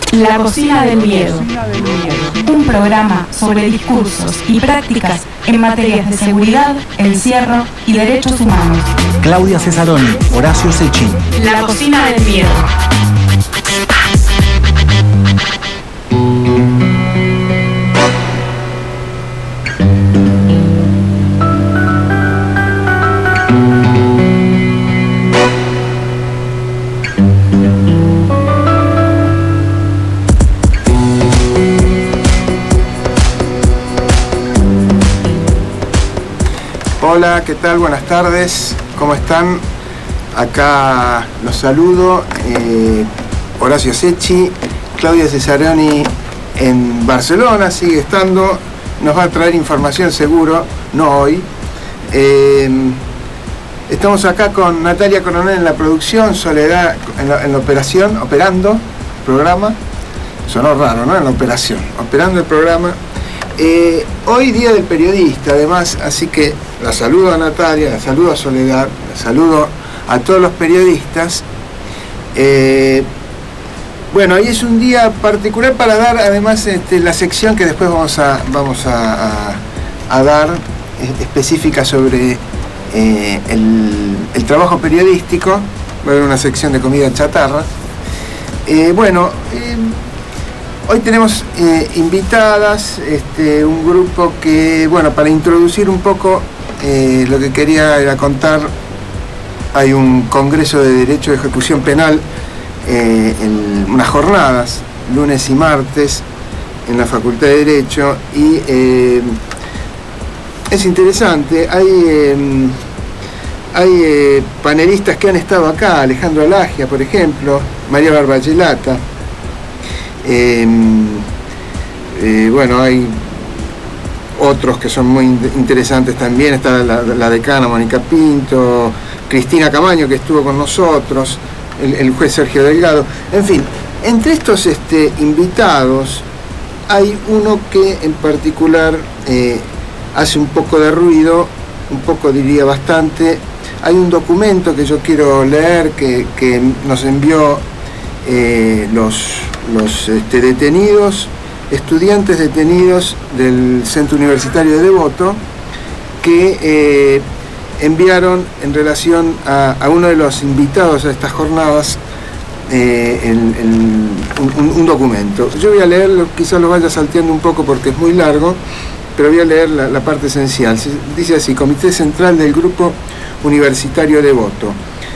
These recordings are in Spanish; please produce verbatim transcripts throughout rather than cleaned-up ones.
La Cocina del Miedo, un programa sobre discursos y prácticas en materias de seguridad, encierro y derechos humanos. Claudia Cesaroni, Horacio Secchi. La Cocina del Miedo. Hola, ¿qué tal? Buenas tardes, ¿cómo están? Acá los saludo, eh, Horacio Secchi, Claudia Cesaroni en Barcelona, sigue estando, nos va a traer información seguro, no hoy. Eh, estamos acá con Natalia Coronel en la producción, Soledad en la, en la operación, operando el programa, sonó raro, ¿no? En la operación, operando el programa. Eh, hoy día del periodista, además, así que la saludo a Natalia, la saludo a Soledad, la saludo a todos los periodistas. Eh, bueno, hoy es un día particular para dar, además, este, la sección que después vamos a, vamos a, a, a dar, eh, específica sobre eh, el, el trabajo periodístico. Va a haber una sección de comida chatarra. Eh, bueno, eh, hoy tenemos eh, invitadas, este, un grupo que, bueno, para introducir un poco eh, lo que quería era contar, hay un congreso de Derecho de Ejecución Penal, eh, en unas jornadas, lunes y martes, en la Facultad de Derecho, y eh, es interesante, hay, eh, hay eh, panelistas que han estado acá, Alejandro Alagia, por ejemplo, María Barbagelata. Eh, eh, bueno, hay otros que son muy interesantes también, está la, la decana Mónica Pinto, Cristina Camaño, que estuvo con nosotros, el, el juez Sergio Delgado, en fin, entre estos este, invitados hay uno que en particular eh, hace un poco de ruido, un poco diría bastante. Hay un documento que yo quiero leer que, que nos envió eh, los los este, detenidos, estudiantes detenidos del Centro Universitario de Devoto, que eh, enviaron en relación a, a uno de los invitados a estas jornadas eh, el, el, un, un documento. Yo voy a leerlo, quizás lo vaya salteando un poco porque es muy largo, pero voy a leer la, la parte esencial. Dice así: Comité Central del Grupo Universitario Devoto.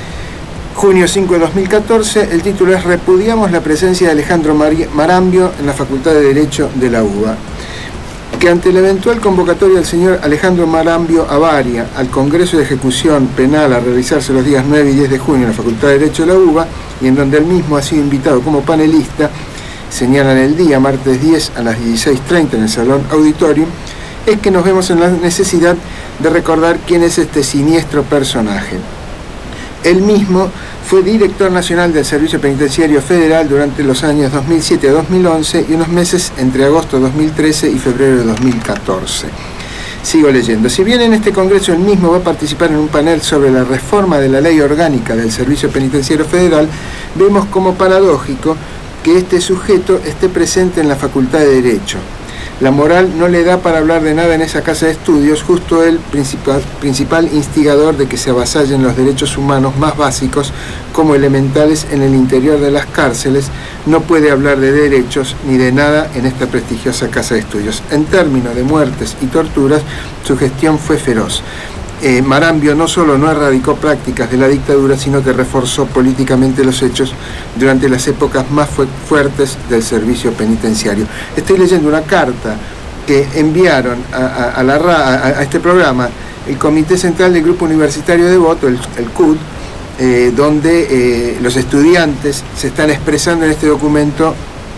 junio cinco de dos mil catorce, el título es: Repudiamos la presencia de Alejandro Marambio en la Facultad de Derecho de la U B A. Que ante la eventual convocatoria del señor Alejandro Marambio Avaria al Congreso de Ejecución Penal a realizarse los días nueve y diez de junio en la Facultad de Derecho de la U B A, y en donde él mismo ha sido invitado como panelista, señalan el día, martes diez a las dieciséis treinta en el Salón Auditorium, es que nos vemos en la necesidad de recordar quién es este siniestro personaje. Él mismo fue director nacional del Servicio Penitenciario Federal durante los años dos mil siete a dos mil once y unos meses entre agosto de dos mil trece y febrero de dos mil catorce. Sigo leyendo. Si bien en este congreso él mismo va a participar en un panel sobre la reforma de la ley orgánica del Servicio Penitenciario Federal, vemos como paradójico que este sujeto esté presente en la Facultad de Derecho. La moral no le da para hablar de nada en esa casa de estudios, justo el principal, principal instigador de que se avasallen los derechos humanos más básicos como elementales en el interior de las cárceles, no puede hablar de derechos ni de nada en esta prestigiosa casa de estudios. En términos de muertes y torturas, su gestión fue feroz. Eh, Marambio no solo no erradicó prácticas de la dictadura, sino que reforzó políticamente los hechos durante las épocas más fu fuertes del servicio penitenciario. Estoy leyendo una carta que enviaron a, a, a, la, a, a este programa el Comité Central del Grupo Universitario de Devoto, el, el C U D, eh, donde eh, los estudiantes se están expresando en este documento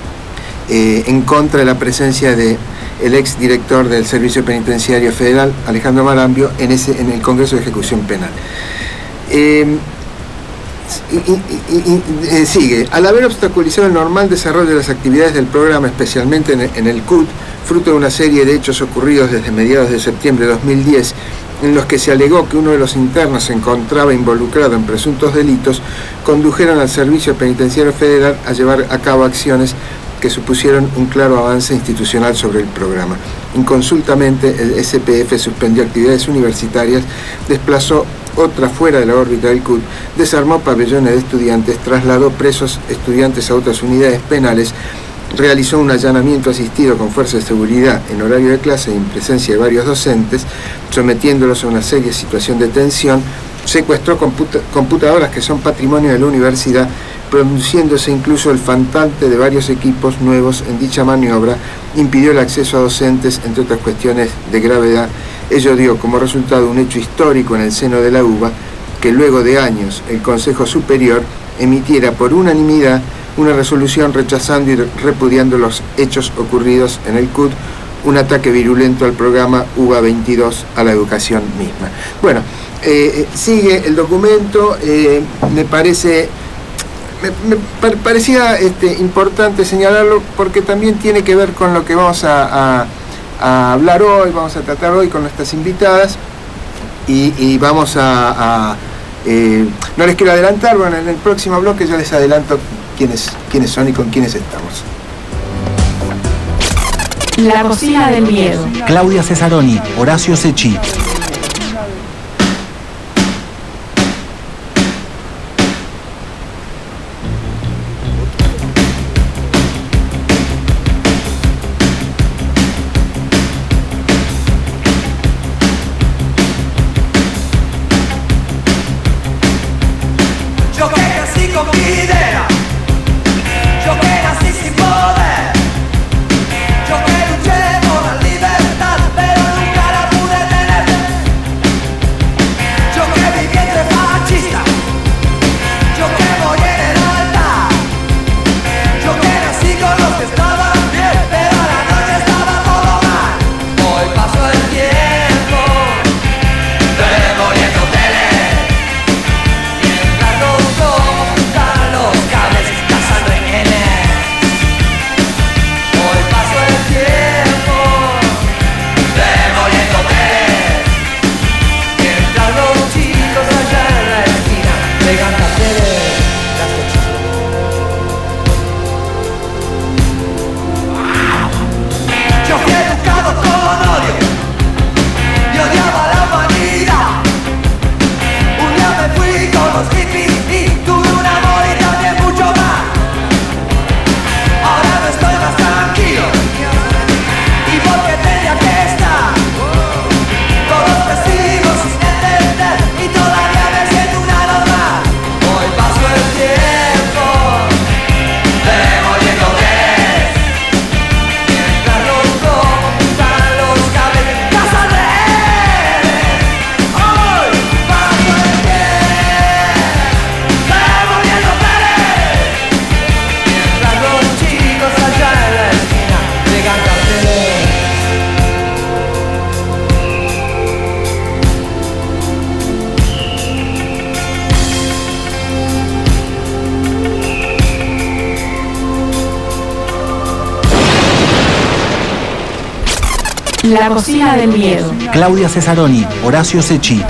eh, en contra de la presencia de el ex director del Servicio Penitenciario Federal, Alejandro Marambio, en, ese, en el Congreso de Ejecución Penal. Eh, y, y, y, y, sigue, al haber obstaculizado el normal desarrollo de las actividades del programa, especialmente en el, en el C U D, fruto de una serie de hechos ocurridos desde mediados de septiembre de dos mil diez, en los que se alegó que uno de los internos se encontraba involucrado en presuntos delitos, condujeron al Servicio Penitenciario Federal a llevar a cabo acciones que supusieron un claro avance institucional sobre el programa. Inconsultamente, el S P F suspendió actividades universitarias, desplazó otra fuera de la órbita del C U T, desarmó pabellones de estudiantes, trasladó presos estudiantes a otras unidades penales, realizó un allanamiento asistido con fuerzas de seguridad en horario de clase y en presencia de varios docentes, sometiéndolos a una seria situación de tensión, secuestró computa computadoras que son patrimonio de la universidad, produciéndose incluso el faltante de varios equipos nuevos en dicha maniobra, impidió el acceso a docentes, entre otras cuestiones de gravedad. Ello dio como resultado un hecho histórico en el seno de la U B A, que luego de años el Consejo Superior emitiera por unanimidad una resolución rechazando y repudiando los hechos ocurridos en el C U T, un ataque virulento al programa U B A veintidós, a la educación misma. Bueno, eh, sigue el documento, eh, me parece... Me, me parecía este, importante señalarlo porque también tiene que ver con lo que vamos a, a, a hablar hoy, vamos a tratar hoy con nuestras invitadas y, y vamos a... a eh, no les quiero adelantar, bueno, en el próximo bloque yo les adelanto quiénes, quiénes son y con quiénes estamos. La cocina del miedo. Claudia Cesaroni, Horacio Secchi. La cocina del miedo. Claudia Cesaroni, Horacio Secchi.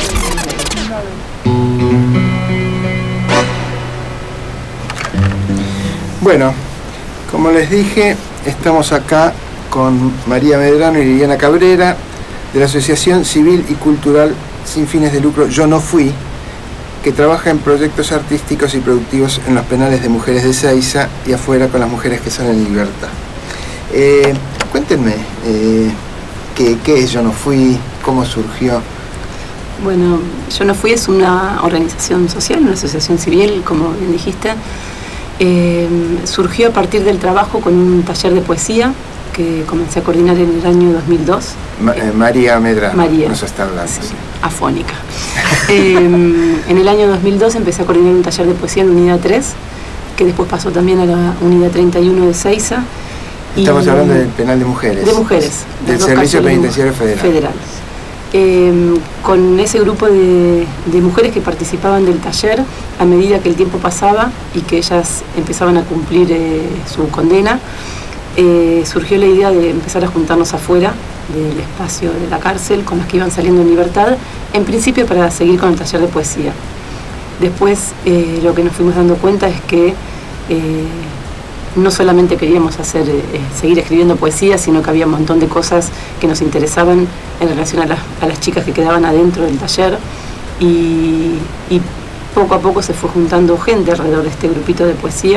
Bueno, como les dije, estamos acá con María Medrano y Liliana Cabrera, de la Asociación Civil y Cultural Sin Fines de Lucro Yo No Fui, que trabaja en proyectos artísticos y productivos en los penales de mujeres de Ezeiza y afuera con las mujeres que salen en libertad. Eh, cuéntenme, eh, ¿qué, ¿qué es Yo No Fui? ¿Cómo surgió? Bueno, Yo No Fui es una organización social, una asociación civil, como bien dijiste. Eh, surgió a partir del trabajo con un taller de poesía que comencé a coordinar en el año dos mil dos. Ma eh, María Medrano, María, nos está hablando. Sí, sí. Afónica. eh, en el año dos mil dos empecé a coordinar un taller de poesía en Unidad tres, que después pasó también a la Unidad treinta y uno de Ezeiza. Estamos y, hablando del penal de mujeres. De mujeres. Del Servicio Penitenciario Federal. Federal. Eh, con ese grupo de, de mujeres que participaban del taller, a medida que el tiempo pasaba y que ellas empezaban a cumplir eh, su condena, eh, surgió la idea de empezar a juntarnos afuera del espacio de la cárcel con las que iban saliendo en libertad, en principio para seguir con el taller de poesía. Después eh, lo que nos fuimos dando cuenta es que eh, no solamente queríamos hacer, eh, seguir escribiendo poesía, sino que había un montón de cosas que nos interesaban en relación a las, a las chicas que quedaban adentro del taller, y, y poco a poco se fue juntando gente alrededor de este grupito de poesía,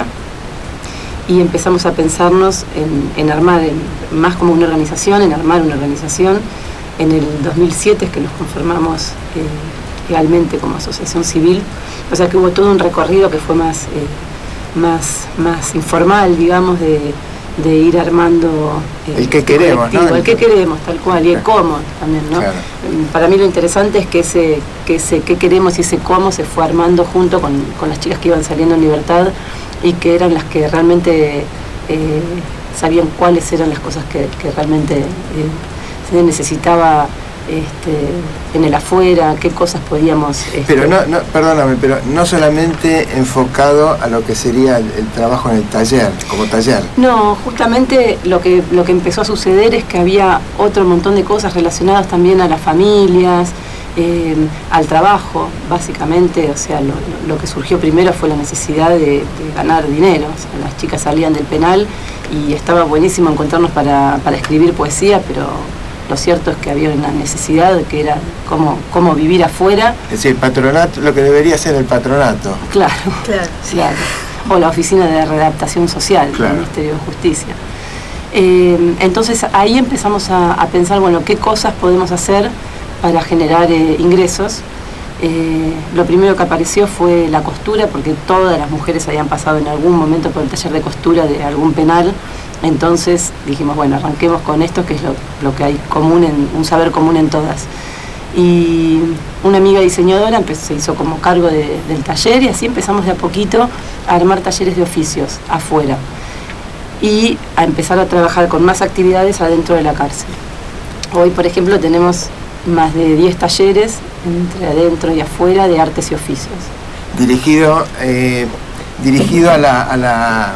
y empezamos a pensarnos en, en armar, en, más como una organización, en armar una organización. En el dos mil siete es que nos conformamos eh, legalmente como asociación civil, o sea que hubo todo un recorrido que fue más... Eh, Más, más informal, digamos, de, de ir armando eh, el que queremos, ¿no? El que queremos, tal cual, y el cómo también, ¿no? Claro. Para mí lo interesante es que ese, que ese qué queremos y ese cómo se fue armando junto con, con las chicas que iban saliendo en libertad, y que eran las que realmente eh, sabían cuáles eran las cosas que, que realmente eh, se necesitaba Este, en el afuera, qué cosas podíamos... Este... Pero no, no, perdóname, pero no solamente enfocado a lo que sería el, el trabajo en el taller, como taller. No, justamente lo que, lo que empezó a suceder es que había otro montón de cosas relacionadas también a las familias, eh, al trabajo, básicamente. O sea, lo, lo que surgió primero fue la necesidad de, de ganar dinero. O sea, las chicas salían del penal y estaba buenísimo encontrarnos para, para escribir poesía, pero... Lo cierto es que había una necesidad que era cómo, cómo vivir afuera. Es decir, el patronato, lo que debería ser el patronato. Claro, claro, sí. Claro. O la Oficina de Readaptación Social, claro, del Ministerio de Justicia. Eh, entonces ahí empezamos a, a pensar, bueno, qué cosas podemos hacer para generar eh, ingresos. Eh, lo primero que apareció fue la costura, porque todas las mujeres habían pasado en algún momento por el taller de costura de algún penal. Entonces dijimos, bueno, arranquemos con esto, que es lo, lo que hay común, en, un saber común en todas. Y una amiga diseñadora empezó, se hizo como cargo de, del taller, y así empezamos de a poquito a armar talleres de oficios afuera y a empezar a trabajar con más actividades adentro de la cárcel. Hoy, por ejemplo, tenemos más de diez talleres entre adentro y afuera de artes y oficios. Dirigido, eh, dirigido a la... A la...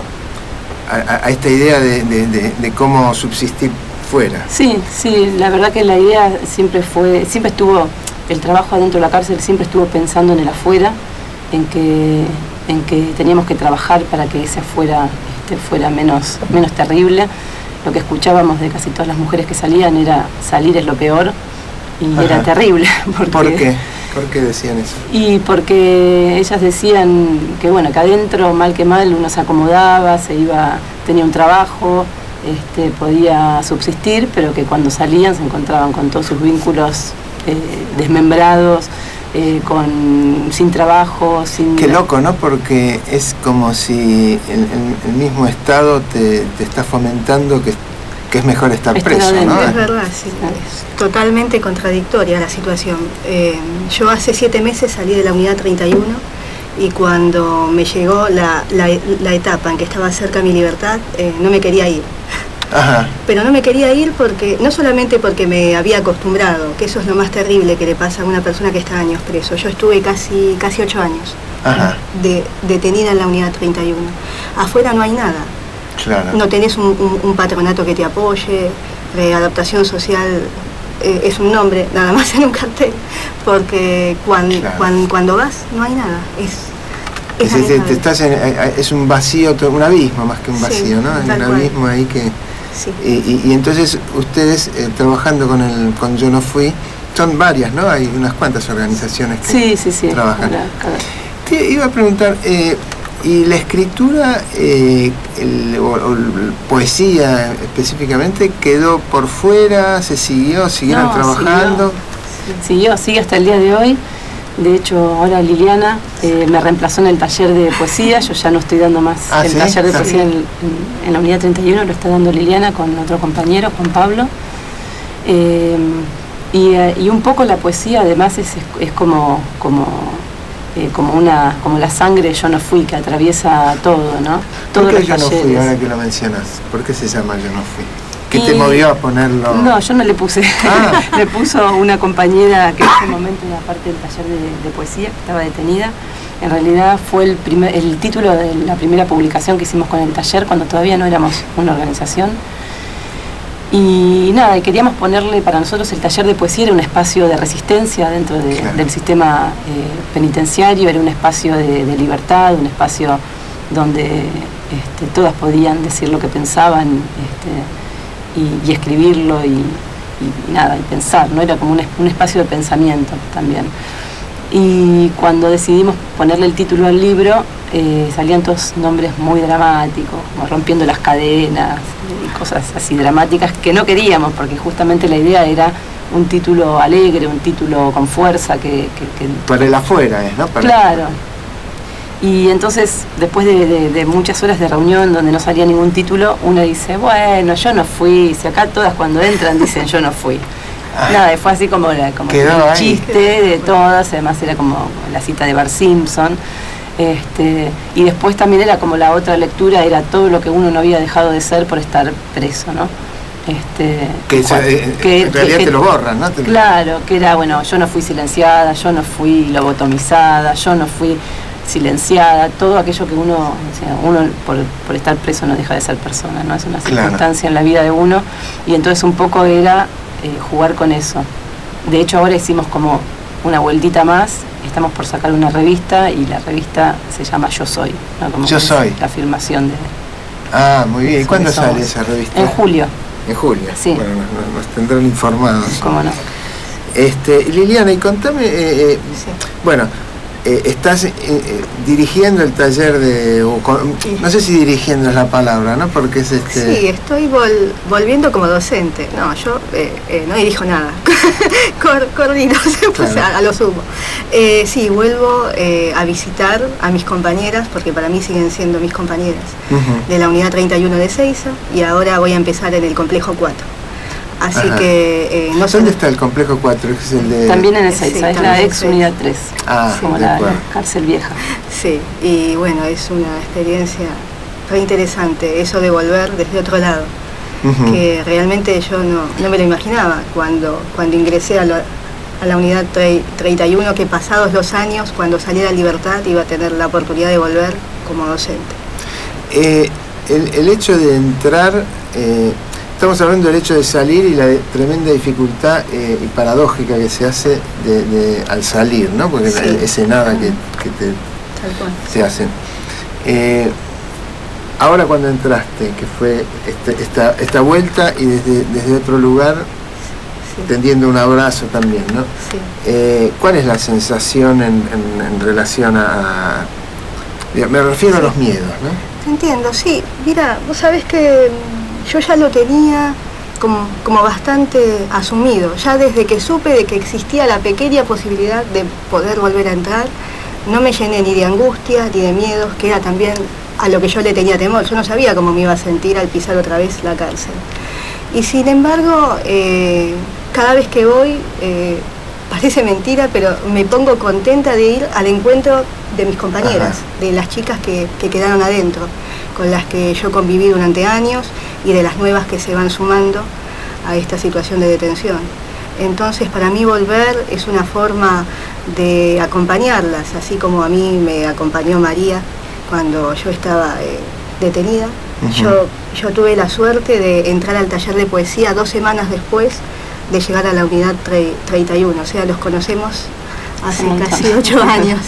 A, a esta idea de, de, de, de cómo subsistir fuera. Sí, sí, la verdad que la idea siempre fue, siempre estuvo, el trabajo adentro de la cárcel siempre estuvo pensando en el afuera, en que, en que teníamos que trabajar para que ese afuera este, fuera menos, menos terrible. Lo que escuchábamos de casi todas las mujeres que salían era salir es lo peor, y Ajá. era terrible. Porque, ¿Por qué? ¿Por qué decían eso? Y porque ellas decían que bueno, que adentro mal que mal uno se acomodaba, se iba, tenía un trabajo, este, podía subsistir, pero que cuando salían se encontraban con todos sus vínculos eh, desmembrados, eh, con, sin trabajo, sin... Qué loco, ¿no? Porque es como si el, el, el mismo Estado te, te está fomentando que que es mejor estar Estar preso, adentro. ¿no? Es verdad, sí, es totalmente contradictoria la situación. Eh, yo hace siete meses salí de la unidad treinta y uno, y cuando me llegó la, la, la etapa en que estaba cerca mi libertad, eh, no me quería ir. Ajá. Pero no me quería ir porque, no solamente porque me había acostumbrado, que eso es lo más terrible que le pasa a una persona que está años preso. Yo estuve casi, casi ocho años Ajá. de, detenida en la unidad treinta y uno. Afuera no hay nada. Claro. No tenés un, un, un patronato que te apoye, readaptación social eh, es un nombre, nada más en un cartel, porque cuando, claro. cuando, cuando vas no hay nada. Es, es, es, es, te estás en, es un vacío, un abismo más que un vacío, sí, ¿no? Hay un abismo ahí que... Sí. Y, y, y entonces ustedes eh, trabajando con el con Yo No Fui, son varias, ¿no? Hay unas cuantas organizaciones que sí, sí, sí. trabajan. Cada, cada... Te iba a preguntar... Eh, ¿Y la escritura, eh, el, o, o poesía específicamente, quedó por fuera? ¿Se siguió? ¿Siguieron no, trabajando? Siguió, siguió, sigue hasta el día de hoy. De hecho, ahora Liliana eh, me reemplazó en el taller de poesía. Yo ya no estoy dando más ah, el ¿sí? taller de ah, poesía sí. en, en la unidad treinta y uno, lo está dando Liliana con otro compañero, Juan Pablo. Eh, y, y un poco la poesía además es, es, es como... como Eh, como una como la sangre Yo No Fui, que atraviesa todo, ¿no? ¿Por qué Yo No Fui, ahora que lo mencionas? ¿Por qué se llama Yo No Fui? ¿Qué y... te movió a ponerlo? No, yo no le puse. Ah. Le puso una compañera que en ese momento era parte del taller de, de poesía, que estaba detenida. En realidad fue el, primer, el título de la primera publicación que hicimos con el taller, cuando todavía no éramos una organización. Y nada, queríamos ponerle, para nosotros el taller de poesía era un espacio de resistencia dentro de, claro. del sistema eh, penitenciario, era un espacio de, de libertad, un espacio donde este, todas podían decir lo que pensaban este, y, y escribirlo y, y, y nada, y pensar, ¿no? Era como un, un espacio de pensamiento también. Y cuando decidimos ponerle el título al libro, eh, salían todos nombres muy dramáticos, como rompiendo las cadenas y cosas así dramáticas que no queríamos, porque justamente la idea era un título alegre, un título con fuerza que... que, que para el afuera, ¿no? Para claro. Y entonces, después de, de, de muchas horas de reunión donde no salía ningún título, uno dice, bueno, yo no fui, si acá todas cuando entran dicen yo no fui. Nada, fue así como, la, como el chiste de todas, además era como la cita de Bart Simpson. Este, y después también era como la otra lectura, era todo lo que uno no había dejado de ser por estar preso, ¿no? Este, que, esa, eh, que en realidad que, te lo borran, ¿no? Te claro, que era, bueno, yo no fui silenciada, yo no fui lobotomizada, yo no fui silenciada, todo aquello que uno, o sea, uno por, por estar preso no deja de ser persona, ¿no? Es una circunstancia claro. en la vida de uno, y entonces un poco era eh, jugar con eso. De hecho ahora hicimos como una vueltita más, estamos por sacar una revista y la revista se llama Yo Soy, ¿no? Como Yo Soy. La afirmación de... Ah, muy bien. ¿Y cuándo sale esa revista? En julio. En julio. Sí. Bueno, nos, nos tendrán informados. ¿Cómo no? Este, Liliana, y contame, eh, eh, sí. bueno, eh, estás eh, eh, dirigiendo el taller de, o con, sí. no sé si dirigiendo es la palabra, ¿no? Porque es este... Sí, estoy vol, volviendo como docente. No, yo eh, eh, no dirijo nada. Cor, coordino, pues, claro. a, a lo sumo. Eh, sí, vuelvo eh, a visitar a mis compañeras, porque para mí siguen siendo mis compañeras, uh-huh. de la unidad treinta y uno de Ezeiza, y ahora voy a empezar en el complejo cuatro. Así Ajá. que... Eh, no ¿Dónde está el complejo cuatro? Es el de... También en Ezeiza, sí, es la ex unidad tres, ah, como la, la cárcel vieja. Sí, y bueno, es una experiencia re interesante, eso de volver desde otro lado, uh-huh. que realmente yo no, no me lo imaginaba cuando, cuando ingresé a la, a la unidad treinta y uno, que pasados los años, cuando saliera a libertad, iba a tener la oportunidad de volver como docente. Eh, el, el hecho de entrar... Eh, Estamos hablando del hecho de salir y la de, tremenda dificultad eh, y paradójica que se hace de, de, al salir, ¿no? Porque sí. ese nada que, que te, te hacen. Eh, ahora cuando entraste, que fue este, esta, esta vuelta y desde, desde otro lugar, sí. tendiendo un abrazo también, ¿no? Sí. Eh, ¿Cuál es la sensación en, en, en relación a, a... Me refiero sí. a los miedos, ¿no? Te entiendo, sí. Mira, vos sabés que... yo ya lo tenía como, como bastante asumido, ya desde que supe de que existía la pequeña posibilidad de poder volver a entrar, no me llené ni de angustia ni de miedos, que era también a lo que yo le tenía temor. Yo no sabía cómo me iba a sentir al pisar otra vez la cárcel. Y sin embargo, eh, cada vez que voy, eh, parece mentira, pero me pongo contenta de ir al encuentro de mis compañeras, Ajá. de las chicas que, que quedaron adentro, con las que yo conviví durante años, y de las nuevas que se van sumando a esta situación de detención. Entonces, para mí volver es una forma de acompañarlas, así como a mí me acompañó María cuando yo estaba eh, detenida. Uh-huh. Yo, yo tuve la suerte de entrar al taller de poesía dos semanas después de llegar a la unidad treinta y uno, o sea, los conocemos hace sí, casi ocho años.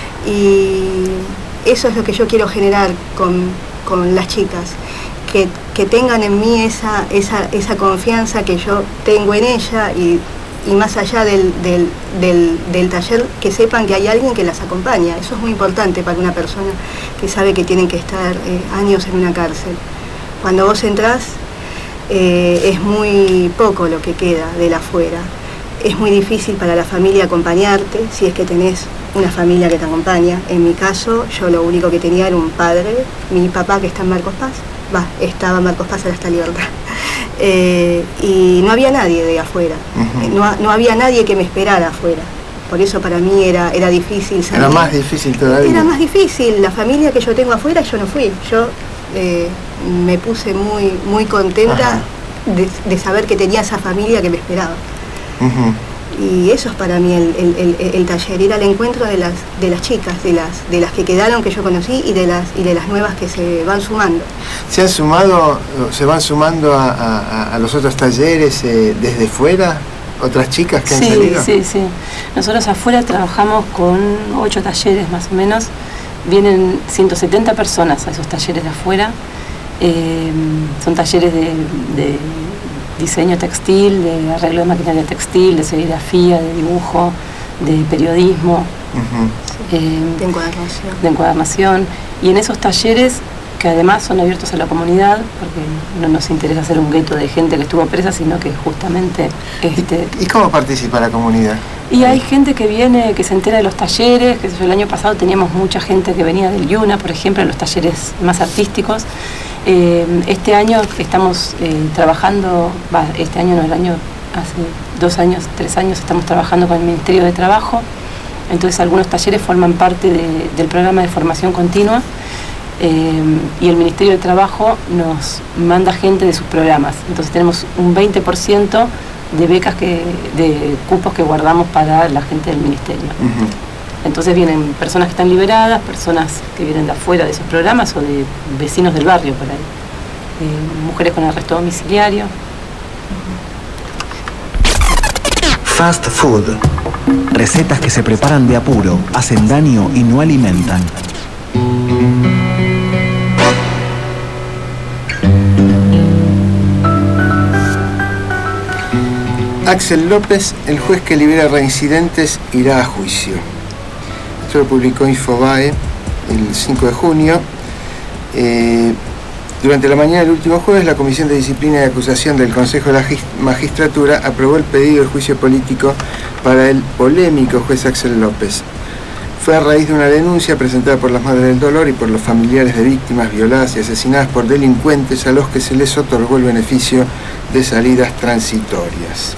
Y eso es lo que yo quiero generar con, con las chicas. Que, que tengan en mí esa, esa, esa confianza que yo tengo en ella y, y más allá del, del, del, del taller, que sepan que hay alguien que las acompaña. Eso es muy importante para una persona que sabe que tienen que estar eh, años en una cárcel. Cuando vos entrás, eh, es muy poco lo que queda de la afuera. Es muy difícil para la familia acompañarte, si es que tenés una familia que te acompaña. En mi caso, yo lo único que tenía era un padre, mi papá que está en Marcos Paz. Va, estaba Marcos Paz hasta libertad. Eh, y no había nadie de afuera, uh-huh. no, no había nadie que me esperara afuera. Por eso para mí era, era difícil salir. Era más difícil todavía. Era más difícil. La familia que yo tengo afuera, yo no fui. Yo eh, me puse muy, muy contenta de, de saber que tenía esa familia que me esperaba. Uh-huh. Y eso es para mí el, el, el, el taller, ir al encuentro de las, de las chicas, de las, de las que quedaron que yo conocí y de las, y de las nuevas que se van sumando. ¿Se han sumado, se van sumando a, a, a los otros talleres eh, desde fuera? ¿Otras chicas que han sí, salido? Sí, sí, sí. Nosotros afuera trabajamos con ocho talleres más o menos vienen ciento setenta personas a esos talleres de afuera. Eh, son talleres de, de diseño textil, de arreglo de maquinaria textil, de serigrafía, de dibujo, de periodismo, uh-huh. eh, de encuadernación. de encuadernación. Y en esos talleres, que además son abiertos a la comunidad, porque no nos interesa hacer un gueto de gente que estuvo presa, sino que justamente... Este, ¿Y cómo participa la comunidad? Y hay gente que viene, que se entera de los talleres, que el año pasado teníamos mucha gente que venía del Yuna, por ejemplo, en los talleres más artísticos. Eh, este año estamos eh, trabajando, bah, este año no, el año, hace dos años, tres años, estamos trabajando con el Ministerio de Trabajo, entonces algunos talleres forman parte de, del programa de formación continua, eh, y el Ministerio de Trabajo nos manda gente de sus programas, entonces tenemos un veinte por ciento de becas, que, de cupos que guardamos para la gente del Ministerio. Uh-huh. Entonces vienen personas que están liberadas, personas que vienen de afuera de esos programas o de vecinos del barrio por ahí. Eh, mujeres con arresto domiciliario. Fast food. Recetas que se preparan de apuro, hacen daño y no alimentan. Axel López, el juez que libera reincidentes, irá a juicio. Esto lo publicó Infobae el cinco de junio. Eh, durante la mañana del último jueves, la Comisión de Disciplina y Acusación del Consejo de la Magistratura aprobó el pedido de juicio político para el polémico juez Axel López. Fue a raíz de una denuncia presentada por las Madres del Dolor y por los familiares de víctimas violadas y asesinadas por delincuentes a los que se les otorgó el beneficio de salidas transitorias.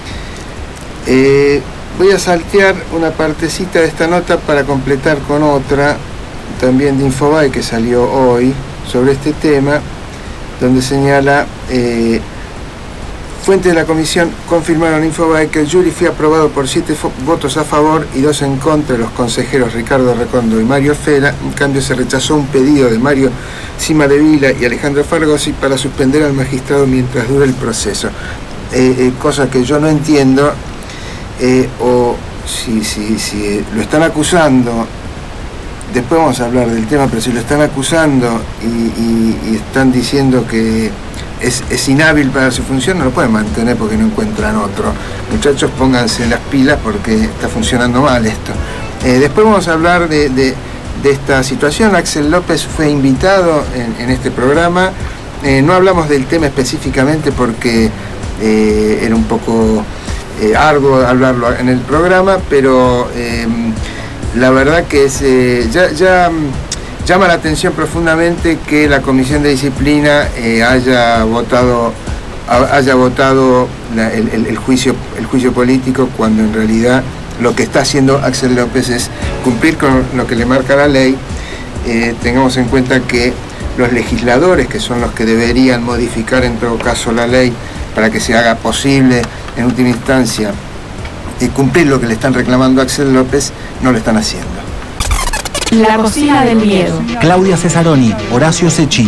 Eh, voy a saltear una partecita de esta nota para completar con otra, también de Infobae, que salió hoy, sobre este tema, donde señala, eh, fuentes de la comisión confirmaron a Infobae que el jury fue aprobado por siete votos a favor y dos en contra de los consejeros Ricardo Recondo y Mario Fera. En cambio, se rechazó un pedido de Mario Cimadevila y Alejandro Fargosi para suspender al magistrado mientras dure el proceso. Eh, eh, cosa que yo no entiendo. Eh, o si, si, si lo están acusando, después vamos a hablar del tema, pero si lo están acusando y, y, y están diciendo que es, es inhábil para su función, no lo pueden mantener porque no encuentran otro. Muchachos, pónganse las pilas porque está funcionando mal esto. Eh, después vamos a hablar de, de, de esta situación. Axel López fue invitado en, en este programa. Eh, no hablamos del tema específicamente porque eh, era un poco... Eh, arduo hablarlo en el programa, pero eh, la verdad que es, eh, ya, ya llama la atención profundamente que la Comisión de Disciplina eh, haya votado haya votado la, el, el, el juicio el juicio político, cuando en realidad lo que está haciendo Axel López es cumplir con lo que le marca la ley. Eh, tengamos en cuenta que los legisladores, que son los que deberían modificar en todo caso la ley para que se haga posible en última instancia y cumplir lo que le están reclamando a Axel López, no lo están haciendo. La cocina del miedo. Claudia Cesaroni, Horacio Secchi.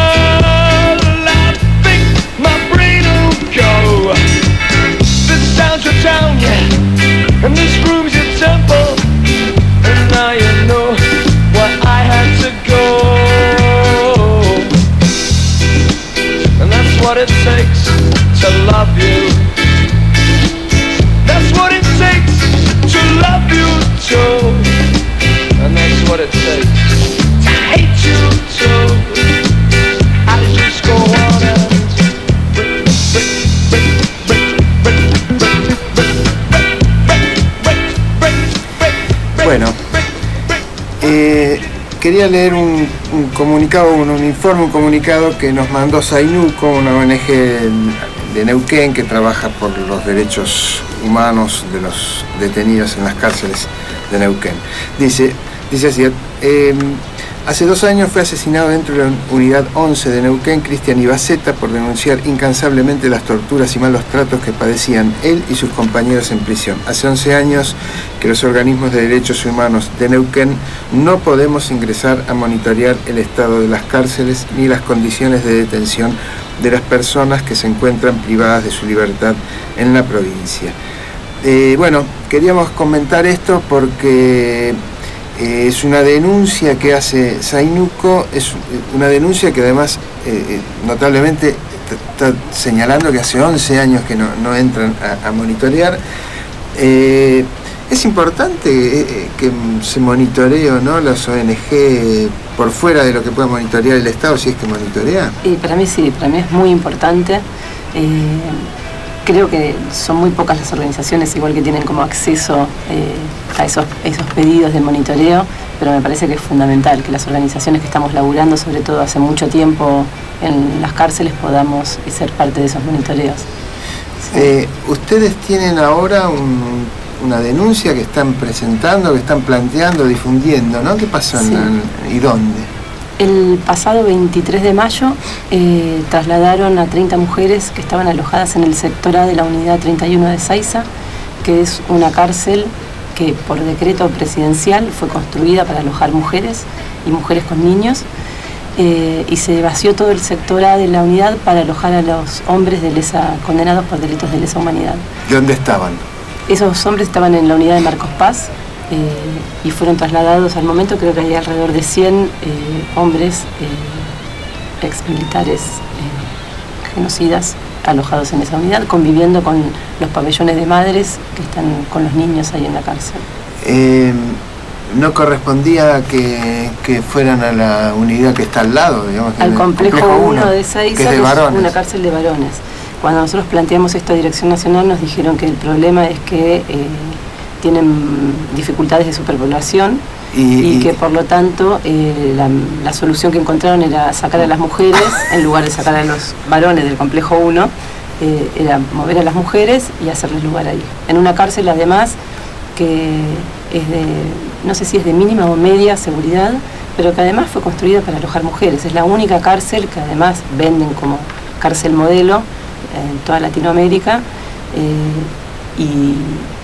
The sound love you. That's what it takes to love you too. And that's what it takes to hate you too. I just go on and break, break, break, break, break, break. Bueno, eh, quería leer un, un comunicado, un, un informe, un comunicado que nos mandó Zainuco, una O N G de, de Neuquén que trabaja por los derechos humanos de los detenidos en las cárceles de Neuquén. Dice, dice así, eh, hace dos años fue asesinado dentro de la unidad once de Neuquén Cristian Ibaceta por denunciar incansablemente las torturas y malos tratos que padecían él y sus compañeros en prisión. Hace once años que los organismos de derechos humanos de Neuquén no podemos ingresar a monitorear el estado de las cárceles ni las condiciones de detención de las personas que se encuentran privadas de su libertad en la provincia. Eh, bueno, queríamos comentar esto porque eh, es una denuncia que hace Zainuco, es una denuncia que además eh, notablemente está señalando que hace once años que no, no entran a, a monitorear. Eh, es importante eh, que se monitoree o no las O N G por fuera de lo que pueda monitorear el Estado, si es que monitorea. Y para mí sí, para mí es muy importante. Eh, creo que son muy pocas las organizaciones igual que tienen como acceso eh, a esos, esos pedidos de monitoreo, pero me parece que es fundamental que las organizaciones que estamos laburando, sobre todo hace mucho tiempo en las cárceles, podamos ser parte de esos monitoreos. Sí. Eh, ustedes tienen ahora un, una denuncia que están presentando, que están planteando, difundiendo, ¿no? ¿Qué pasó Sí. en, y dónde? El pasado veintitrés de mayo eh, trasladaron a treinta mujeres que estaban alojadas en el sector A de la unidad treinta y uno de Ezeiza, que es una cárcel que por decreto presidencial fue construida para alojar mujeres y mujeres con niños, eh, y se vació todo el sector A de la unidad para alojar a los hombres de lesa, condenados por delitos de lesa humanidad. ¿Dónde estaban? Esos hombres estaban en la unidad de Marcos Paz, Eh, y fueron trasladados al momento, creo que hay alrededor de cien eh, hombres eh, exmilitares eh, genocidas alojados en esa unidad, conviviendo con los pabellones de madres que están con los niños ahí en la cárcel. Eh, ¿No correspondía que, que fueran a la unidad que está al lado, digamos? Al complejo uno de Ezeiza, que es de varones. una cárcel de varones. Cuando nosotros planteamos esto a Dirección Nacional nos dijeron que el problema es que eh, tienen dificultades de superpoblación y, y, y que por lo tanto eh, la, la solución que encontraron era sacar a las mujeres en lugar de sacar a los varones del complejo uno, eh, era mover a las mujeres y hacerles lugar ahí. En una cárcel además que es de, no sé si es de mínima o media seguridad, pero que además fue construida para alojar mujeres. Es la única cárcel que además venden como cárcel modelo en toda Latinoamérica, eh, y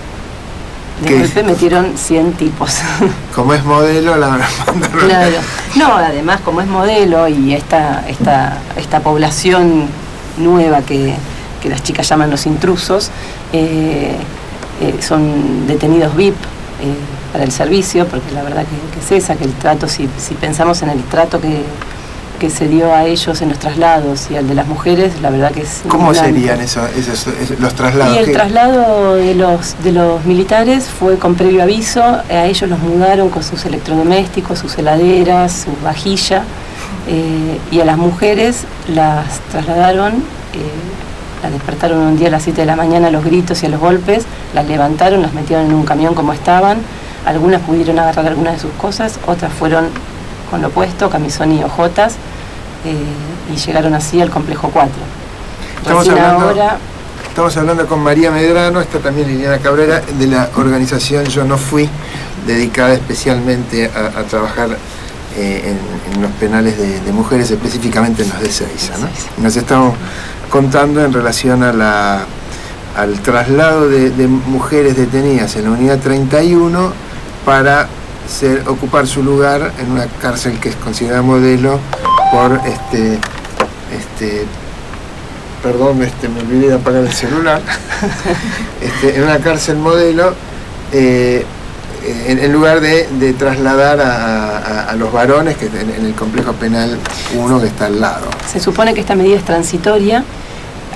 de golpe metieron cien tipos. Como es modelo, la verdad. Claro. No, además como es modelo y esta, esta, esta población nueva que, que las chicas llaman los intrusos, eh, eh, son detenidos V I P eh, para el servicio, porque la verdad que, que es esa, que el trato, si, si pensamos en el trato que, que se dio a ellos en los traslados y al de las mujeres, la verdad que es... ¿Cómo serían esos, esos, esos, los traslados? Y el ¿Qué? traslado de los, de los militares fue con previo aviso, a ellos los mudaron con sus electrodomésticos, sus heladeras, su vajilla, eh, y a las mujeres las trasladaron, eh, las despertaron un día a las siete de la mañana a los gritos y a los golpes, las levantaron, las metieron en un camión como estaban, algunas pudieron agarrar algunas de sus cosas, otras fueron con lo puesto, camisón y ojotas, eh, y llegaron así al complejo cuatro. Estamos Recién hablando, ahora... estamos hablando con María Medrano, está también Liliana Cabrera, de la organización Yo No Fui, dedicada especialmente a, a trabajar eh, en, en los penales de, de mujeres, específicamente en los de Ezeiza, ¿no? Y nos estamos contando en relación a la, al traslado de, de mujeres detenidas en la unidad treinta y uno para ser, ocupar su lugar en una cárcel que es considerada modelo por este, este perdón, este, me olvidé de apagar el celular, este, en una cárcel modelo, eh, en, en lugar de, de trasladar a, a, a los varones que en, en el complejo penal uno que está al lado. Se supone que esta medida es transitoria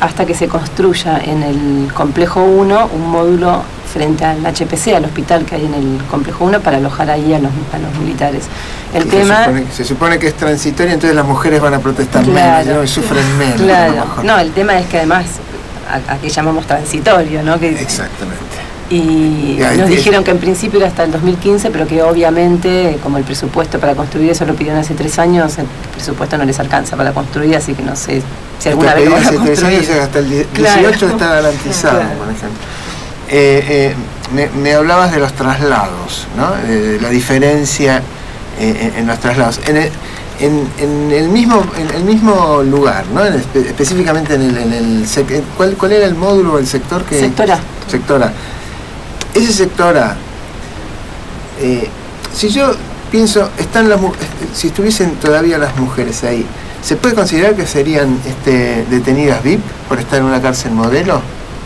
hasta que se construya en el complejo uno un módulo frente al H P C, al hospital que hay en el complejo uno, para alojar ahí a los, a los militares. El se tema... Supone, se supone que es transitorio, entonces las mujeres van a protestar claro, menos, ¿no? Y sufren menos. Claro, no, el tema es que además, a, a que llamamos transitorio, ¿no? Que, exactamente. Y ya, nos es, dijeron que en principio era hasta el dos mil quince, pero que obviamente, como el presupuesto para construir eso lo pidieron hace tres años, el presupuesto no les alcanza para construir, así que no sé si alguna vez lo van a construir. Hace tres años, hasta el dieciocho claro. Está garantizado, claro. Por ejemplo. Eh, eh, me, me hablabas de los traslados, ¿no? De, de la diferencia eh, en, en los traslados. En el, en, en el mismo en el mismo lugar, ¿no? En espe, específicamente en el, en el ¿cuál, ¿cuál era el módulo o el sector que? Sector A. Sector A. Ese sector A, eh, si yo pienso, están las, si estuviesen todavía las mujeres ahí, ¿se puede considerar que serían este, detenidas V I P por estar en una cárcel modelo?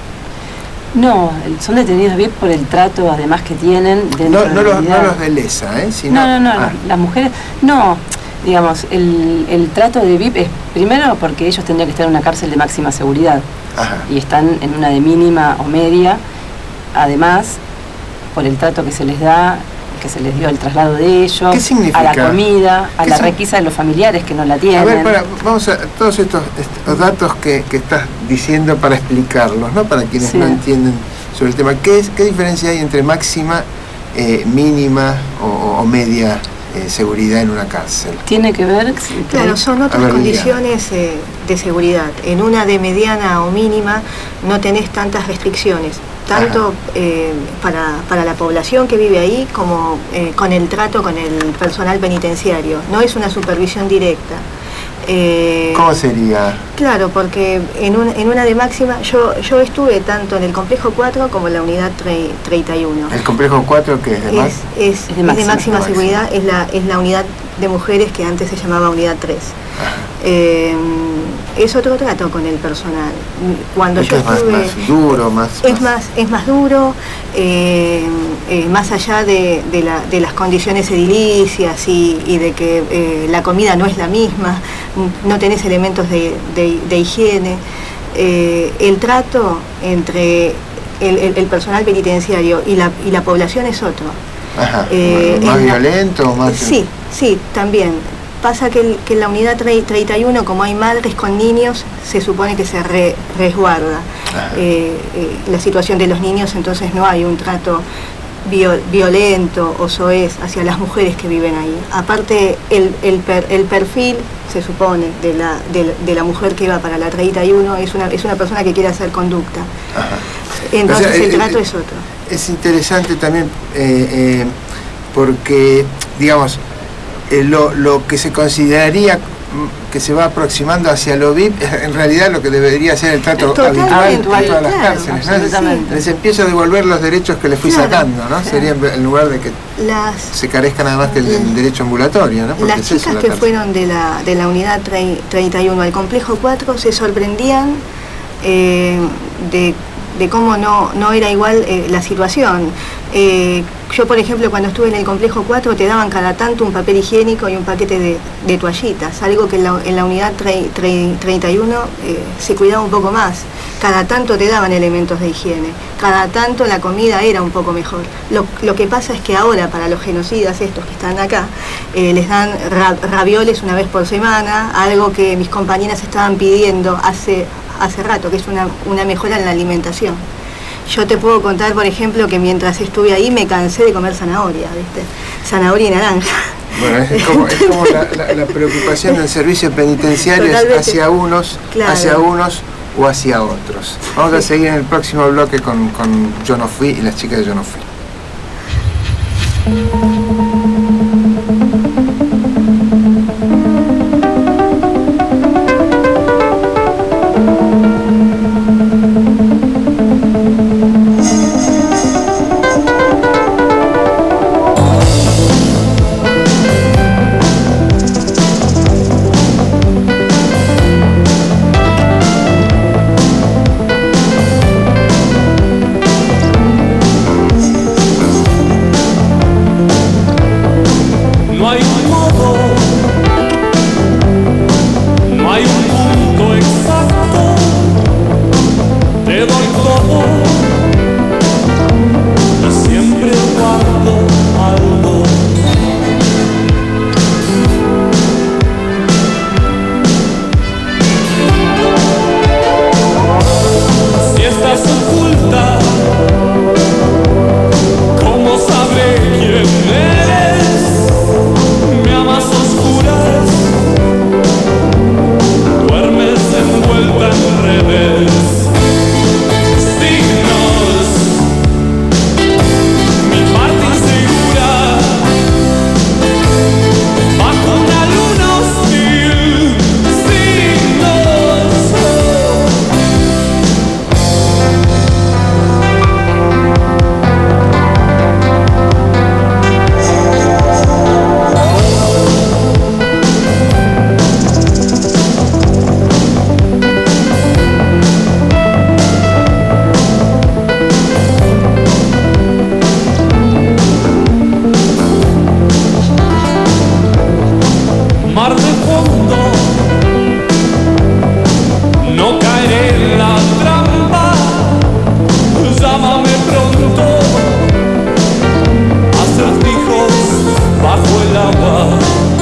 No, son detenidos V I P por el trato además que tienen dentro no, de no, la los, no los de lesa, ¿eh? Sino, no, no, no, ah. las mujeres, no, digamos, el, el trato de V I P es primero porque ellos tendrían que estar en una cárcel de máxima seguridad. Ajá. Y están en una de mínima o media, además, por el trato que se les da, que se les dio el traslado de ellos, ¿qué significa? A la comida, a la sin... requisa de los familiares que no la tienen. A ver, para, vamos a todos estos, estos datos que, que estás diciendo para explicarlos, ¿no? Para quienes sí. no entienden sobre el tema. ¿Qué, es, qué diferencia hay entre máxima, eh, mínima o, o media eh, seguridad en una cárcel? Tiene que ver... Claro, son otras ver, condiciones eh, de seguridad. En una de mediana o mínima no tenés tantas restricciones, tanto eh, para, para la población que vive ahí como eh, con el trato con el personal penitenciario. No es una supervisión directa. Eh, ¿Cómo sería? Claro, porque en, un, en una de máxima, yo yo estuve tanto en el complejo cuatro como en la unidad treinta y uno. ¿El complejo cuatro qué es? ¿De, más? es, es, es de máxima, es de máxima seguridad, es la, es la unidad de mujeres que antes se llamaba unidad tres. Eh, es otro trato con el personal. Cuando yo es estuve, más, más duro, más es más es más duro, eh, eh, más allá de, de, la, de las condiciones edilicias y, y de que eh, la comida no es la misma, no tenés elementos de, de, de higiene. Eh, el trato entre el, el, el personal penitenciario y la, y la población es otro. Ajá, eh, ¿más violento o más? Sí, sí, también. Pasa que, el, que en la unidad treinta y uno, como hay madres con niños, se supone que se re, resguarda eh, eh, la situación de los niños, entonces no hay un trato viol, violento o soez hacia las mujeres que viven ahí. Aparte, el, el, per, el perfil, se supone, de la, de, de la mujer que va para la treinta y uno es una, es una persona que quiere hacer conducta. Ajá. Entonces, o sea, el eh, trato eh, es otro. Es interesante también eh, eh, porque, digamos, Eh, lo, lo que se consideraría que se va aproximando hacia lo V I P es en realidad lo que debería ser el trato totalmente, habitual de todas las claro, cárceles, ¿no? Les empiezo a devolver los derechos que les fui claro, sacando, ¿no? Claro. Sería en lugar de que las, se carezcan además del uh, derecho ambulatorio, ¿no? Porque las chicas la que fueron de la, de la unidad treinta y uno al complejo cuatro se sorprendían eh, de de cómo no, no era igual eh, la situación. Eh, yo, por ejemplo, cuando estuve en el complejo cuatro, te daban cada tanto un papel higiénico y un paquete de, de toallitas, algo que en la, en la unidad treinta y uno eh, se cuidaba un poco más. Cada tanto te daban elementos de higiene, cada tanto la comida era un poco mejor. Lo, lo que pasa es que ahora, para los genocidas estos que están acá, eh, les dan ra, ravioles una vez por semana, algo que mis compañeras estaban pidiendo hace... hace rato, que es una, una mejora en la alimentación. Yo te puedo contar, por ejemplo, que mientras estuve ahí me cansé de comer zanahoria, ¿viste? Zanahoria y naranja. Bueno, es como, es como la, la, la preocupación del servicio penitenciario es hacia unos, claro. hacia unos o hacia otros. Vamos sí. a seguir en el próximo bloque con, con Yo no fui y las chicas de Yo no fui. profundo. No caeré en la trampa, llámame pronto. Acertijos bajo el agua.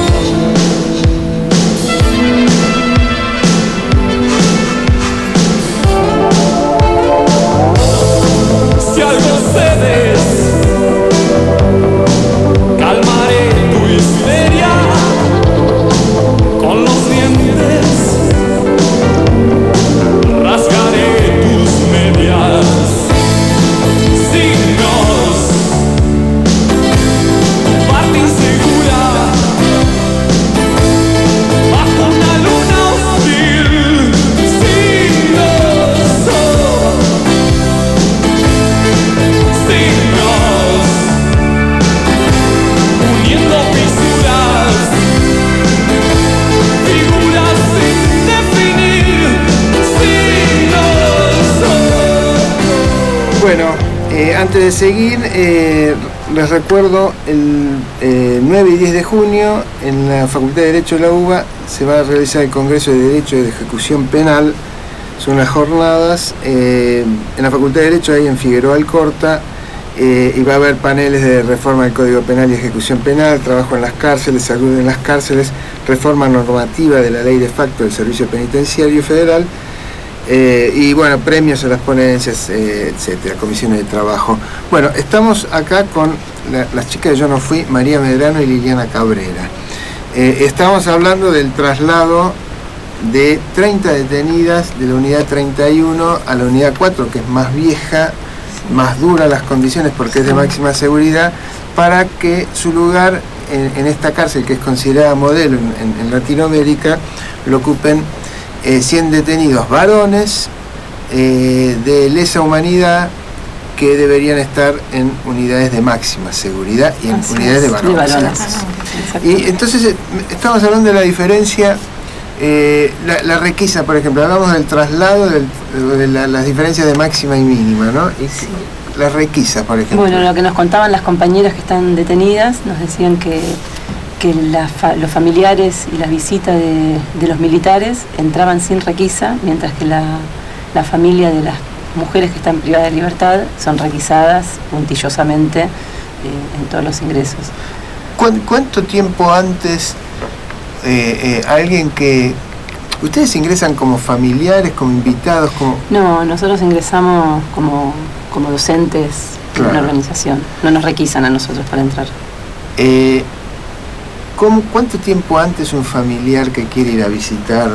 Si algo cedes, calmaré tu histeria con los dientes, rasgaré tus medias, signos, tu parte insegura, bajo una luna hostil, signos, signos, uniendo fisuras, figuras sin definir, signos. Bueno, eh, antes de seguir, eh, les recuerdo el eh, nueve y diez de junio en la Facultad de Derecho de la U B A se va a realizar el Congreso de Derecho y de Ejecución Penal. Son las jornadas eh, en la Facultad de Derecho, ahí en Figueroa Alcorta, eh, y va a haber paneles de reforma del Código Penal y ejecución penal, trabajo en las cárceles, salud en las cárceles, reforma normativa de la ley de facto del Servicio Penitenciario Federal, eh, y bueno, premios a las ponencias, eh, etcétera, comisiones de trabajo. Bueno, estamos acá con la, las chicas de Yo No Fui, María Medrano y Liliana Cabrera. Eh, estamos hablando del traslado de treinta detenidas de la unidad treinta y uno a la unidad cuatro, que es más vieja, más dura las condiciones porque es de máxima seguridad, para que su lugar en, en esta cárcel, que es considerada modelo en, en, en Latinoamérica, lo ocupen eh, cien detenidos varones eh, de lesa humanidad, que deberían estar en unidades de máxima seguridad y en Así unidades es, de varones. de varones. Y entonces eh, estamos hablando de la diferencia. Eh, la, la requisa, por ejemplo, hablamos del traslado, del, de la, las diferencias de máxima y mínima, ¿no? Y Sí. las requisas, por ejemplo. Bueno, lo que nos contaban las compañeras que están detenidas, nos decían que, que la fa- los familiares y las visitas de, de los militares entraban sin requisa, mientras que la, la familia de las mujeres que están privadas de libertad son requisadas puntillosamente eh, en todos los ingresos. ¿Cuán- ¿Cuánto tiempo antes eh, eh, alguien que... ¿Ustedes ingresan como familiares, como invitados, como...? No, nosotros ingresamos como, como docentes Claro. de una organización, no nos requisan a nosotros para entrar. Eh, ¿cómo, ¿Cuánto tiempo antes un familiar que quiere ir a visitar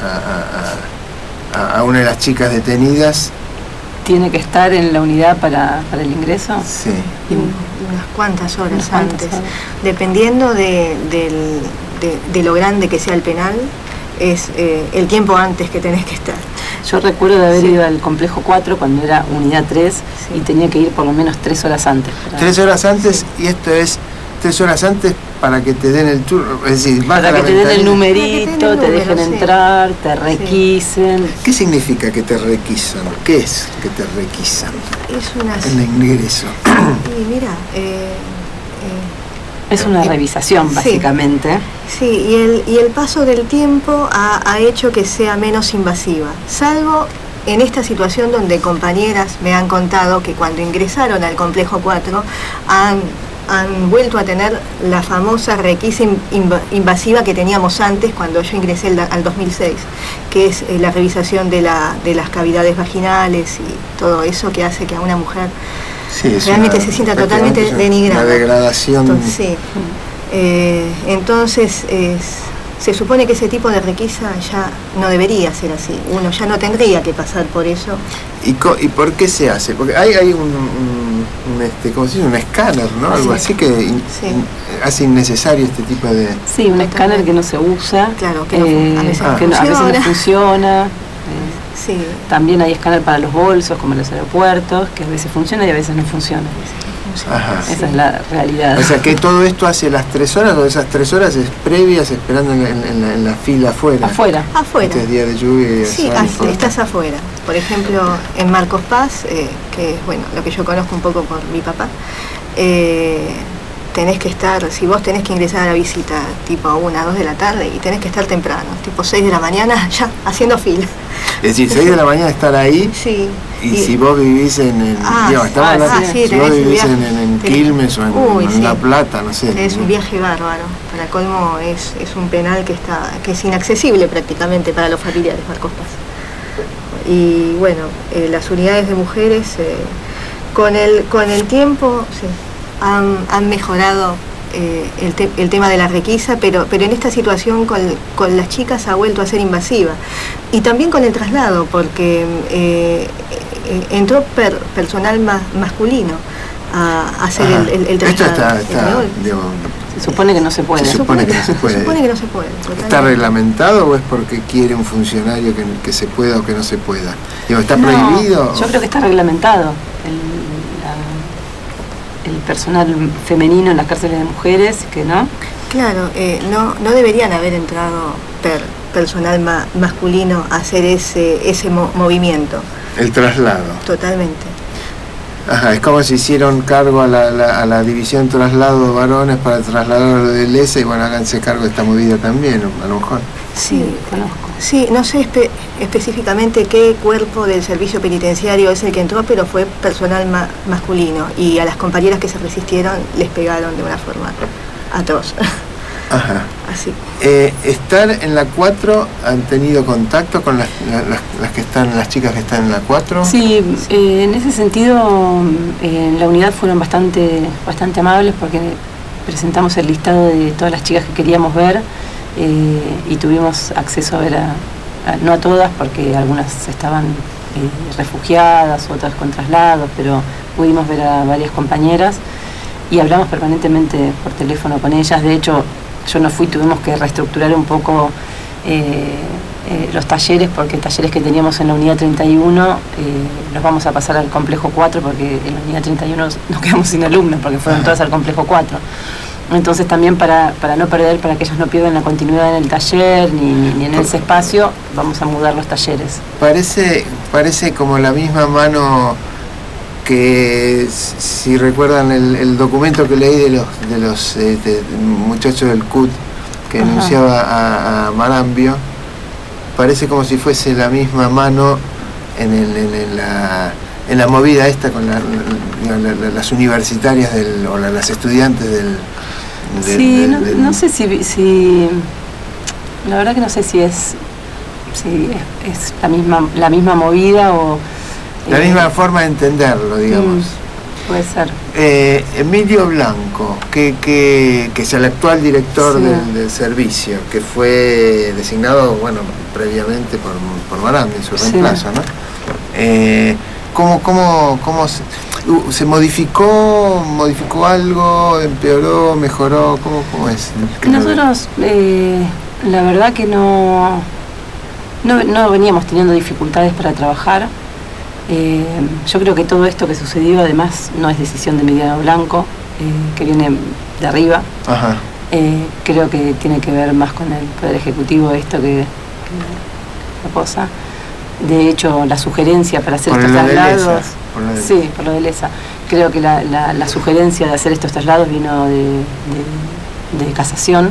a, a- a- a una de las chicas detenidas? ¿Tiene que estar en la unidad para, para el ingreso? Sí. Y un- Unas cuantas horas Unas cuantas antes. horas. Dependiendo de, del- de- de lo grande que sea el penal, es eh, el tiempo antes que tenés que estar. Yo recuerdo de haber Sí. ido al complejo cuatro cuando era unidad tres Sí. y tenía que ir por lo menos tres horas antes. para- Tres horas antes, y esto es tres horas antes para que te den el turno, es decir, baja Para la que te den el ventanilla. numerito, Para que te den el te número, dejen sí. entrar, te requisen. ¿Qué significa que te requisan? ¿Qué es que te requisan Es una... en el ingreso? Y mira, eh, eh, Es una Eh, revisación, sí. básicamente. sí, y el, y el paso del tiempo ha, ha hecho que sea menos invasiva, salvo en esta situación donde compañeras me han contado que cuando ingresaron al complejo cuatro han, han vuelto a tener la famosa requisa in- inv- invasiva que teníamos antes cuando yo ingresé al, al dos mil seis, que es eh, la revisación de, la, de las cavidades vaginales y todo eso que hace que a una mujer Sí, es realmente una- se sienta prácticamente totalmente es una- denigrada. Una degradación. Entonces, sí. Eh, entonces es- se supone que ese tipo de requisa ya no debería ser así. Uno ya no tendría que pasar por eso. ¿Y, co- ¿Y por qué se hace? Porque hay, hay un, un, un, este, ¿cómo se dice? Un escáner, ¿no? Algo Sí. así que in- Sí. in- hace innecesario este tipo de... Sí, un escáner que no se usa, Claro, que no- eh, a veces no que no- a veces no funciona. funciona. eh, Sí. También hay escáner para los bolsos, como en los aeropuertos, que a veces funciona y a veces no funciona. Ajá. Esa es la realidad. O sea, que todo esto hace las tres horas, o esas tres horas es previas esperando en la, en la- en la fila afuera. Afuera. Afuera. Este es día de lluvia y Sí, sol, ah, todo. estás afuera. Por ejemplo, en Marcos Paz, eh, que es bueno, lo que yo conozco un poco por mi papá, eh, tenés que estar, si vos tenés que ingresar a la visita tipo a una, dos de la tarde y tenés que estar temprano, tipo seis de la mañana ya haciendo fila. Es decir, seis de la mañana estar ahí. Sí. Y, y si vos vivís en, en ah, digamos, sí, estamos ah, hablando, sí, si vos tenés un vivís viaje, en, en, en tenés- Quilmes o en, Uy, en sí. La Plata, no sé. es un viaje bárbaro. Para colmo es, es un penal que está que es inaccesible prácticamente para los familiares, Marcos Paz. Y bueno, eh, las unidades de mujeres eh, con el con el tiempo sí, han, han mejorado eh, el, te- el tema de la requisa, pero pero en esta situación con, con las chicas ha vuelto a ser invasiva. Y también con el traslado, porque eh, eh, entró per- personal ma- masculino a, a hacer Ajá. el, el, el Esto traslado. está, está, El- digo, Se supone que no se puede. Se supone que no se puede. Se supone que no se puede. ¿está totalmente. reglamentado o es porque quiere un funcionario que, que se pueda o que no se pueda? Digo, ¿está No, prohibido? yo creo que está reglamentado el, la- el personal femenino en las cárceles de mujeres, que no. Claro, eh, no, no deberían haber entrado per, personal ma- masculino a hacer ese, ese mo- movimiento, El traslado. totalmente. Ajá, es como si hicieron cargo a la, la- a la división traslado de varones para trasladarlo de L E S A y bueno, háganse cargo de esta movida también, a lo mejor. Sí, conozco. sí, no sé espe- específicamente qué cuerpo del servicio penitenciario es el que entró, pero fue personal ma- masculino y a las compañeras que se resistieron les pegaron de una forma atroz. Ajá. Así. Eh, estar en la cuatro, ¿han tenido contacto con las, las, las que están, las chicas que están en la cuatro? Sí, eh, en ese sentido, eh, en la unidad fueron bastante, bastante amables porque presentamos el listado de todas las chicas que queríamos ver eh, y tuvimos acceso a ver a, a- no a todas porque algunas estaban eh, refugiadas, otras con traslados, pero pudimos ver a varias compañeras y hablamos permanentemente por teléfono con ellas. De hecho, yo no fui, tuvimos que reestructurar un poco eh, eh, los talleres, porque talleres que teníamos en la unidad treinta y uno eh, los vamos a pasar al complejo cuatro, porque en la unidad treinta y uno nos quedamos sin alumnos, porque fueron todas al complejo cuatro. Entonces también para, para no perder, para que ellos no pierdan la continuidad en el taller ni, ni, ni en ese espacio, vamos a mudar los talleres. Parece, parece como la misma mano que, si recuerdan el, el documento que leí de los, de los eh, de- muchachos del C U T que Ajá. denunciaba a, a Marambio, parece como si fuese la misma mano en, el, en, en la, en la movida esta con la- la- la- la- las universitarias del, o la- las estudiantes del... del- Sí, del- no, del- no sé si, si, la verdad que no sé si es, si es, es la misma, la misma movida o La eh, misma forma de entenderlo, digamos. mm, puede ser. Eh, Emilio Blanco, que, que, que es el actual director Sí. del, del servicio, que fue designado, bueno, previamente por, por Marambio en su Sí. reemplazo, ¿no? Eh, ¿cómo, cómo, cómo se, uh, se modificó, modificó algo, empeoró, mejoró? ¿Cómo, cómo es? ¿Qué lo ve? Nosotros, eh, la verdad que no, no, no veníamos teniendo dificultades para trabajar. Eh, yo creo que todo esto que sucedió además no es decisión de Emiliano Blanco, eh, que viene de arriba. Ajá. Eh, creo que tiene que ver más con el Poder Ejecutivo esto que, que la cosa. De hecho, la sugerencia para hacer Por estos lo de Lesa, traslados... por lo de- Sí, por lo de Lesa. Creo que la, la, la sugerencia de hacer estos traslados vino de, de, de casación.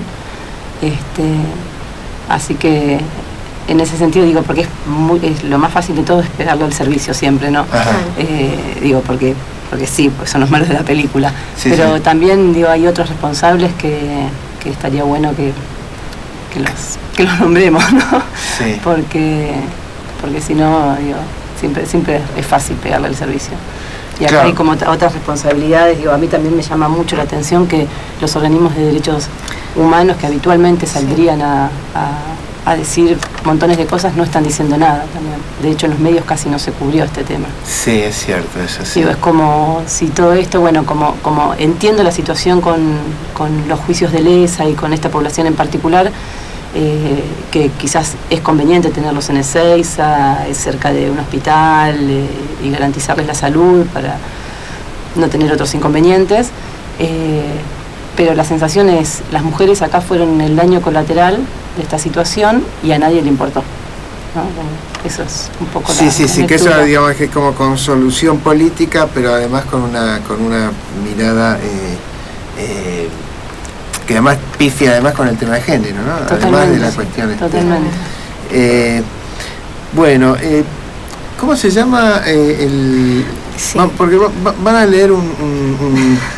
Este, así que en ese sentido digo, porque es, muy, es lo más fácil de todo es pegarlo al servicio siempre, ¿no? Ajá. Eh, digo, porque porque sí, pues son los malos de la película. Sí, Pero sí. también digo, hay otros responsables que, que estaría bueno que, que, los, que los nombremos, ¿no? Sí. Porque, porque si no, digo, siempre, siempre es fácil pegarle al servicio. Y acá Claro. hay como ot- otras responsabilidades, digo, a mí también me llama mucho la atención que los organismos de derechos humanos que habitualmente saldrían a, a, a decir montones de cosas no están diciendo nada también. De hecho, en los medios casi no se cubrió este tema. Sí, es cierto, eso sí. Digo, es como si todo esto, bueno, como, como entiendo la situación con, con los juicios de Lesa y con esta población en particular, eh, que quizás es conveniente tenerlos en Ezeiza, es cerca de un hospital eh, y garantizarles la salud para no tener otros inconvenientes, eh, pero la sensación es, las mujeres acá fueron el daño colateral de esta situación y a nadie le importó, ¿no? Como eso es un poco Sí, la, sí, la sí, que eso lectura. digamos que es como con solución política, pero además con una con una mirada eh, eh, que además pifia además con el tema de género, ¿no? Totalmente, Además de la cuestión. Totalmente. Eh, bueno, eh, ¿cómo se llama eh, el...? Sí. Va, porque va, va, van a leer un... un, un...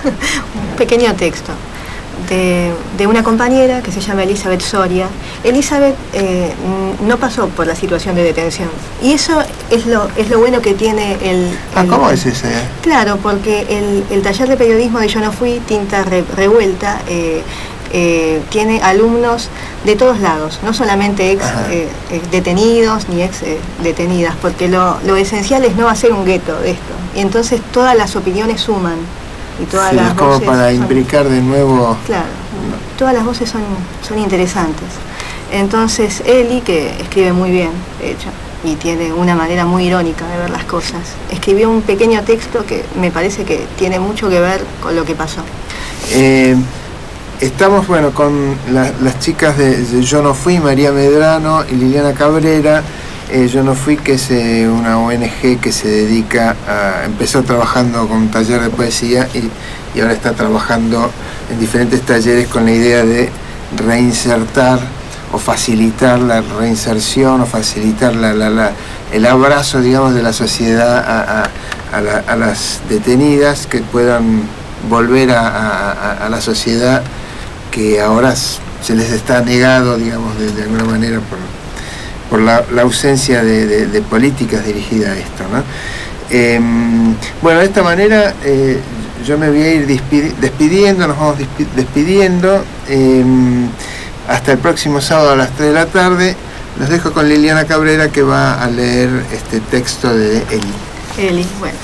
Un pequeño texto de, de una compañera que se llama Elizabeth Soria. Elizabeth eh, no pasó por la situación de detención. Y eso es lo, es lo bueno que tiene el... Ah, el ¿cómo es ese? Claro, porque el, el taller de periodismo de Yo No Fui, Tinta Re, Revuelta, eh, eh, tiene alumnos de todos lados, no solamente ex eh, detenidos ni ex eh, detenidas, porque lo, lo esencial es no hacer un gueto de esto. Y entonces todas las opiniones suman. Y todas Sí, las es como voces para son, imbricar de nuevo... Claro, todas las voces son, son interesantes. Entonces Eli, que escribe muy bien, de hecho, y tiene una manera muy irónica de ver las cosas, escribió un pequeño texto que me parece que tiene mucho que ver con lo que pasó. Eh, estamos, bueno, con la, las chicas de, de Yo No Fui, María Medrano y Liliana Cabrera. Eh, Yo No Fui, que es eh, una O N G que se dedica a... Empezó trabajando con un taller de poesía y, y ahora está trabajando en diferentes talleres con la idea de reinsertar o facilitar la reinserción o facilitar la, la, la, el abrazo, digamos, de la sociedad a, a, a, la, a las detenidas, que puedan volver a, a, a la sociedad que ahora se les está negado, digamos, de, de alguna manera por... por la, la ausencia de, de, de políticas dirigidas a esto, ¿no? Eh, bueno, de esta manera eh, yo me voy a ir despidiendo, nos vamos despidiendo, eh, hasta el próximo sábado a las tres de la tarde. Los dejo con Liliana Cabrera, que va a leer este texto de Eli. Eli, bueno.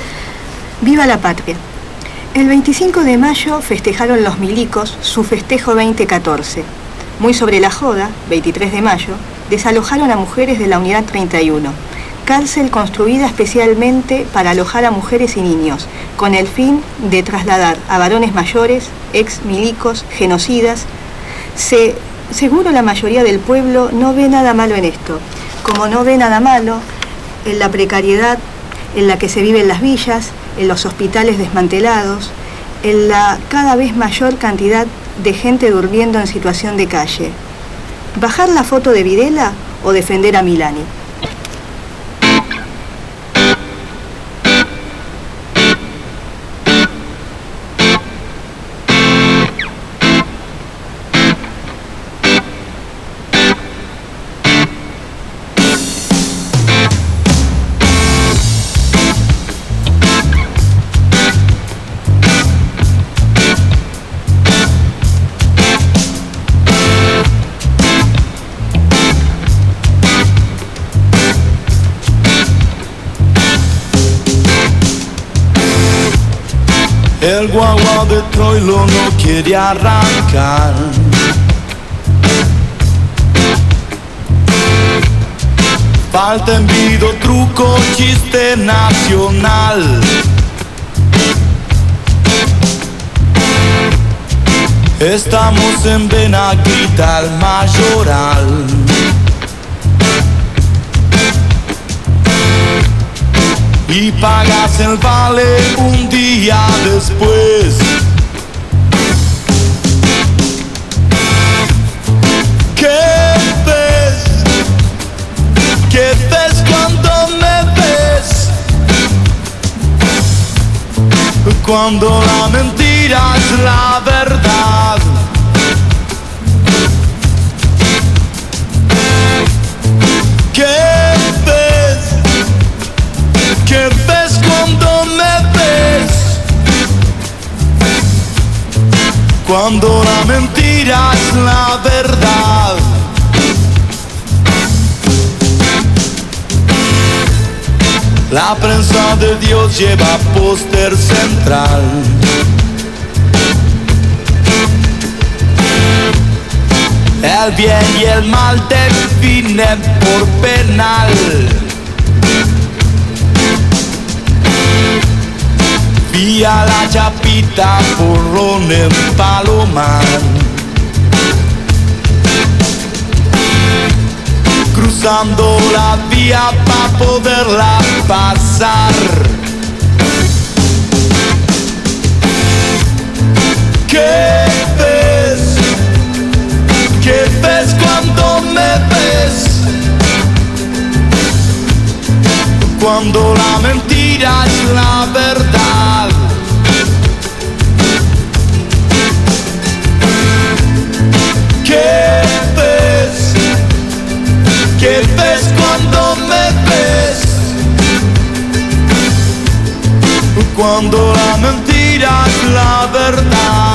Viva la patria. El veinticinco de mayo festejaron los milicos su festejo veinte catorce. Muy sobre la joda, veintitrés de mayo, desalojaron a mujeres de la unidad treinta y uno, cárcel construida especialmente para alojar a mujeres y niños, con el fin de trasladar a varones mayores, ex milicos, genocidas. Se, seguro la mayoría del pueblo no ve nada malo en esto, como no ve nada malo en la precariedad en la que se vive en las villas, en los hospitales desmantelados, en la cada vez mayor cantidad de gente durmiendo en situación de calle. ¿Bajar la foto de Videla o defender a Milani? El guagua de Troilo no quiere arrancar. Falta envido, truco, chiste nacional. Estamos en Benaguita, el Mayoral. Y pagas el vale un día después. ¿Qué ves? ¿Qué ves cuando me ves? Cuando la mentira es la verdad. ¿Qué ves? ¿Qué ves cuando me ves? Cuando la mentira es la verdad. La prensa de Dios lleva póster central. El bien y el mal definen por penal. Vía la Chapita, porrón en Palomar. Cruzando la vía para poderla pasar. ¿Qué ves? ves cuando me ves? Cuando la mentira es la verdad. ¿Qué ves? ¿Qué ves cuando me ves? Cuando la mentira es la verdad.